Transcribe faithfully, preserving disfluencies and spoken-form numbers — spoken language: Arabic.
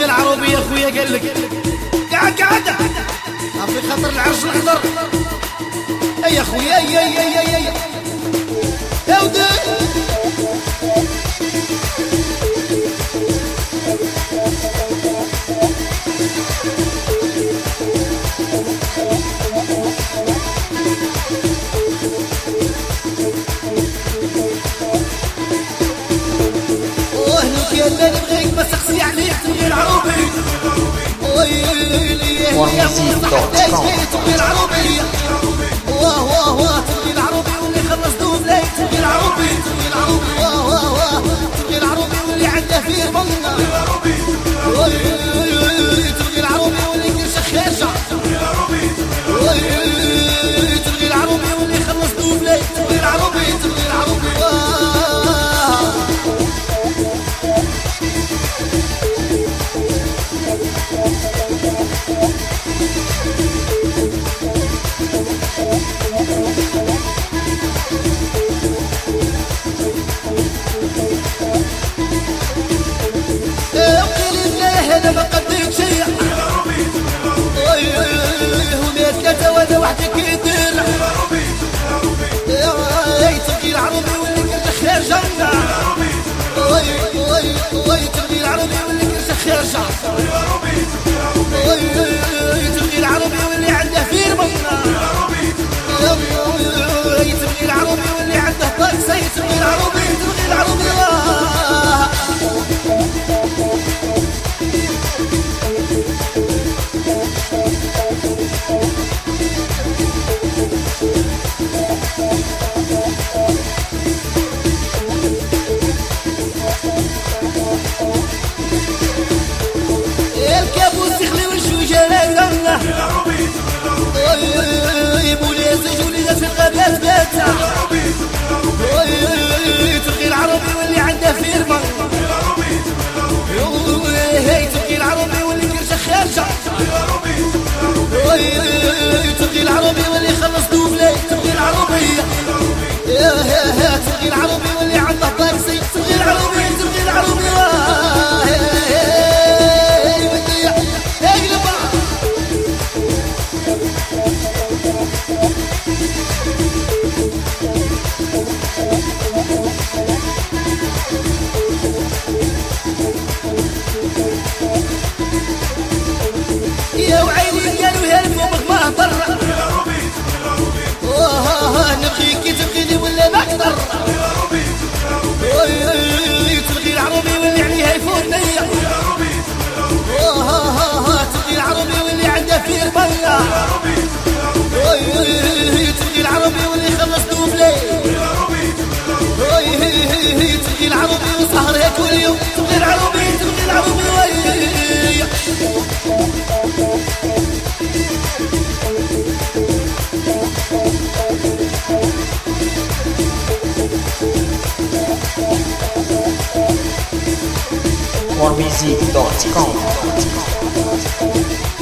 تبغي العربي يا خويا قال لك قعد قعد في خاطر العرش الخضر. اي يا خويا يا يا يا يا يا يا ودي يا اللي نبغيك بس اقسي عليك تبغي العروبي. ويلي يا تبغي العروبي. واه واه واه تبغي العروبي واللي خلص دوب ليك تبغي العروبي. تبغي العروبي واه واه واه تبغي العروبي واللي عنده فيه بنا. ويلي تبغي العروبي واللي كرشه خيشه. ويلي تبغي العروبي واللي خلص دوب ليك تبغي العروبي. تبغي العروبي واه انا ما قديت شيء. هنا ثلاثة وانا وحدك يدير. يا تبغي العربي واللي كرشه خير جنة. وي وي وي تبغي العربي واللي كرشه خير جنة. وي تبغي العربي واللي عنده فير منا. وي تبغي العربي واللي عنده طاكسي. تبغي العربي تبغي العربي الكابوس يخلي وجهه جلاله. وي بوليس جولي في الغابات باتا. وي تبغي العربي واللي عنده فيرما. وي تبغي العربي واللي كرشه خارجه. وي تبغي العربي واللي خلص دوبلي. تبغي العربي يا تبغي العربي واللي عنده طاكسي. تبغي العربي تبغي العربي يا وعيني قالوا هالفوق ما هضر. نبغيك تبغيني ولا ما اقدر. تبغي العربي واللي عليها يفوت نية. تبغي العربي واللي عنده فيه بنا. تبغي العربي واللي خلص دوبلي. تبغي العربي وسهرها كل يوم. تبغي العربي تبغي العربي more music dot com